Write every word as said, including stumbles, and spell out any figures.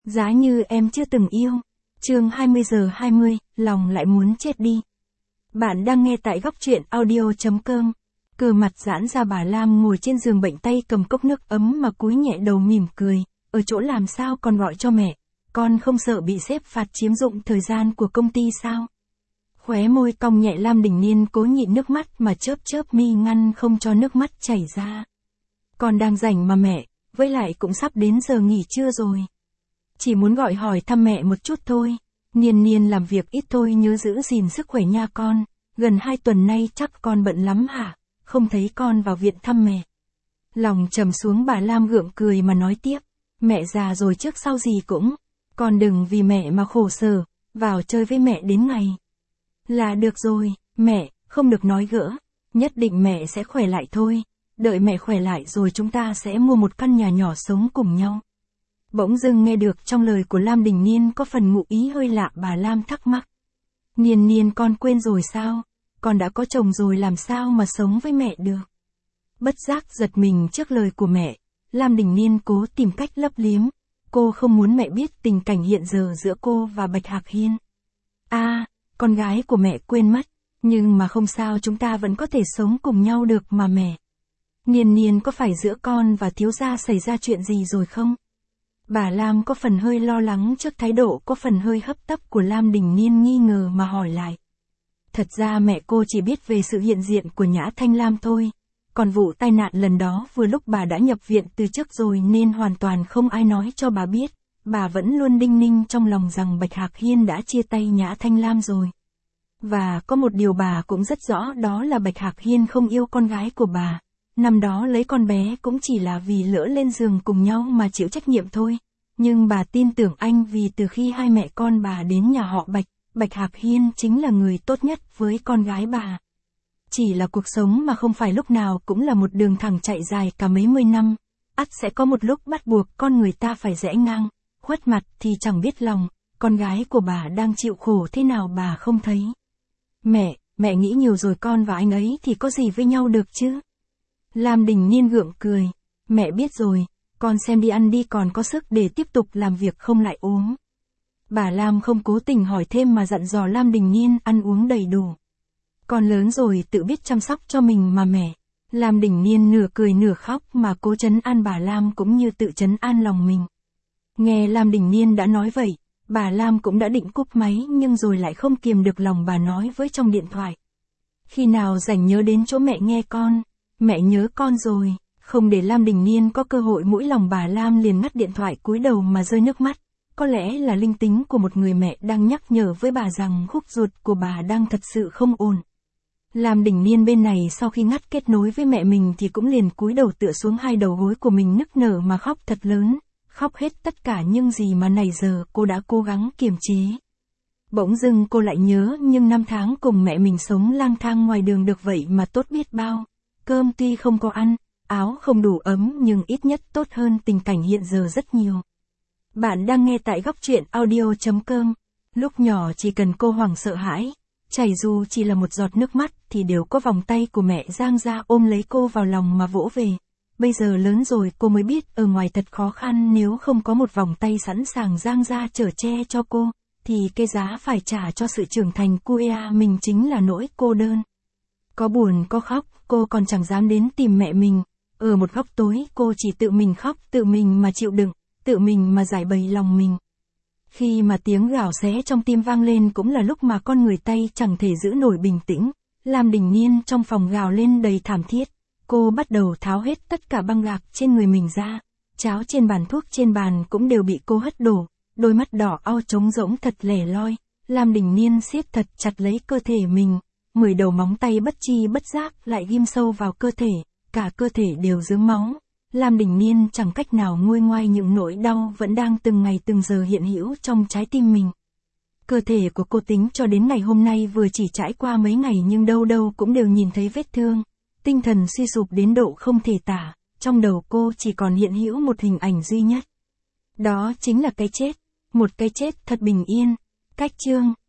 Giá như em chưa từng yêu. Chương hai mươi giờ hai mươi, lòng lại muốn chết đi. Bạn đang nghe tại góc truyện audio.com. Cờ mặt giãn ra bà Lam ngồi trên giường bệnh, tay cầm cốc nước ấm mà cúi nhẹ đầu mỉm cười. Ở chỗ làm sao con gọi cho mẹ? Con không sợ bị sếp phạt chiếm dụng thời gian của công ty sao? Khóe môi cong nhẹ, Lam Đình Niên cố nhịn nước mắt mà chớp chớp mi ngăn không cho nước mắt chảy ra. Con đang rảnh mà mẹ, với lại cũng sắp đến giờ nghỉ trưa rồi. Chỉ muốn gọi hỏi thăm mẹ một chút thôi. Niên Niên làm việc ít thôi, nhớ giữ gìn sức khỏe nha con. Gần hai tuần nay chắc con bận lắm hả? Không thấy con vào viện thăm mẹ. Lòng trầm xuống, bà Lam gượng cười mà nói tiếp. Mẹ già rồi, trước sau gì cũng. Con đừng vì mẹ mà khổ sở. Vào chơi với mẹ đến ngày là được rồi. Mẹ, không được nói gỡ. Nhất định mẹ sẽ khỏe lại thôi. Đợi mẹ khỏe lại rồi chúng ta sẽ mua một căn nhà nhỏ sống cùng nhau. Bỗng dưng nghe được trong lời của Lam Đình Niên có phần ngụ ý hơi lạ, bà Lam thắc mắc. Niên Niên, con quên rồi sao? Con đã có chồng rồi làm sao mà sống với mẹ được? Bất giác giật mình trước lời của mẹ, Lam Đình Niên cố tìm cách lấp liếm. Cô không muốn mẹ biết tình cảnh hiện giờ giữa cô và Bạch Hạc Hiên. À, con gái của mẹ quên mất, nhưng mà không sao, chúng ta vẫn có thể sống cùng nhau được mà mẹ. Niên Niên, có phải giữa con và thiếu gia xảy ra chuyện gì rồi không? Bà Lam có phần hơi lo lắng trước thái độ có phần hơi hấp tấp của Lam Đình Niên, nghi ngờ mà hỏi lại. Thật ra mẹ cô chỉ biết về sự hiện diện của Nhã Thanh Lam thôi. Còn vụ tai nạn lần đó vừa lúc bà đã nhập viện từ trước rồi nên hoàn toàn không ai nói cho bà biết. Bà vẫn luôn đinh ninh trong lòng rằng Bạch Hạc Hiên đã chia tay Nhã Thanh Lam rồi. Và có một điều bà cũng rất rõ, đó là Bạch Hạc Hiên không yêu con gái của bà. Năm đó lấy con bé cũng chỉ là vì lỡ lên giường cùng nhau mà chịu trách nhiệm thôi. Nhưng bà tin tưởng anh, vì từ khi hai mẹ con bà đến nhà họ Bạch, Bạch Hạc Hiên chính là người tốt nhất với con gái bà. Chỉ là cuộc sống mà không phải lúc nào cũng là một đường thẳng chạy dài cả mấy mươi năm. Ắt sẽ có một lúc bắt buộc con người ta phải rẽ ngang, khuất mặt thì chẳng biết lòng, con gái của bà đang chịu khổ thế nào bà không thấy. Mẹ, mẹ nghĩ nhiều rồi, con và anh ấy thì có gì với nhau được chứ? Lam Đình Niên gượng cười. Mẹ biết rồi, con xem đi, ăn đi, còn có sức để tiếp tục làm việc không lại ốm. Bà Lam không cố tình hỏi thêm mà dặn dò Lam Đình Niên ăn uống đầy đủ. Con lớn rồi, tự biết chăm sóc cho mình mà mẹ. Lam Đình Niên nửa cười nửa khóc mà cố trấn an bà Lam cũng như tự trấn an lòng mình. Nghe Lam Đình Niên đã nói vậy, bà Lam cũng đã định cúp máy, nhưng rồi lại không kiềm được lòng, bà nói với trong điện thoại. Khi nào rảnh nhớ đến chỗ mẹ nghe con. Mẹ nhớ con rồi. Không để Lam Đình Niên có cơ hội mũi lòng, bà Lam liền ngắt điện thoại, cúi đầu mà rơi nước mắt. Có lẽ là linh tính của một người mẹ đang nhắc nhở với bà rằng khúc ruột của bà đang thật sự không ổn. Lam Đình Niên bên này sau khi ngắt kết nối với mẹ mình thì cũng liền cúi đầu tựa xuống hai đầu gối của mình, nức nở mà khóc thật lớn, khóc hết tất cả những gì mà nãy giờ cô đã cố gắng kiềm chế. Bỗng dưng cô lại nhớ, nhưng năm tháng cùng mẹ mình sống lang thang ngoài đường được vậy mà tốt biết bao. Cơm tuy không có ăn, áo không đủ ấm, nhưng ít nhất tốt hơn tình cảnh hiện giờ rất nhiều. Bạn đang nghe tại góc truyện audio.com. Lúc nhỏ chỉ cần cô hoảng sợ hãi, chảy dù chỉ là một giọt nước mắt thì đều có vòng tay của mẹ giang ra ôm lấy cô vào lòng mà vỗ về. Bây giờ lớn rồi cô mới biết ở ngoài thật khó khăn, nếu không có một vòng tay sẵn sàng giang ra chở che cho cô, thì cái giá phải trả cho sự trưởng thành của mình chính là nỗi cô đơn. Có buồn có khóc, cô còn chẳng dám đến tìm mẹ mình. Ở một góc tối cô chỉ tự mình khóc, tự mình mà chịu đựng, tự mình mà giải bày lòng mình. Khi mà tiếng gào xé trong tim vang lên cũng là lúc mà con người tay chẳng thể giữ nổi bình tĩnh. Lam Đình Niên trong phòng gào lên đầy thảm thiết. Cô bắt đầu tháo hết tất cả băng gạc trên người mình ra. Cháo trên bàn, thuốc trên bàn cũng đều bị cô hất đổ. Đôi mắt đỏ au trống rỗng thật lẻ loi. Lam Đình Niên siết thật chặt lấy cơ thể mình. Mười đầu móng tay bất chi bất giác lại ghim sâu vào cơ thể. Cả cơ thể đều rớm máu. Lam Đình Niên chẳng cách nào nguôi ngoai những nỗi đau vẫn đang từng ngày từng giờ hiện hữu trong trái tim mình. Cơ thể của cô tính cho đến ngày hôm nay vừa chỉ trải qua mấy ngày nhưng đâu đâu cũng đều nhìn thấy vết thương. Tinh thần suy sụp đến độ không thể tả, trong đầu cô chỉ còn hiện hữu một hình ảnh duy nhất. Đó chính là cái chết, một cái chết thật bình yên. Cách chương.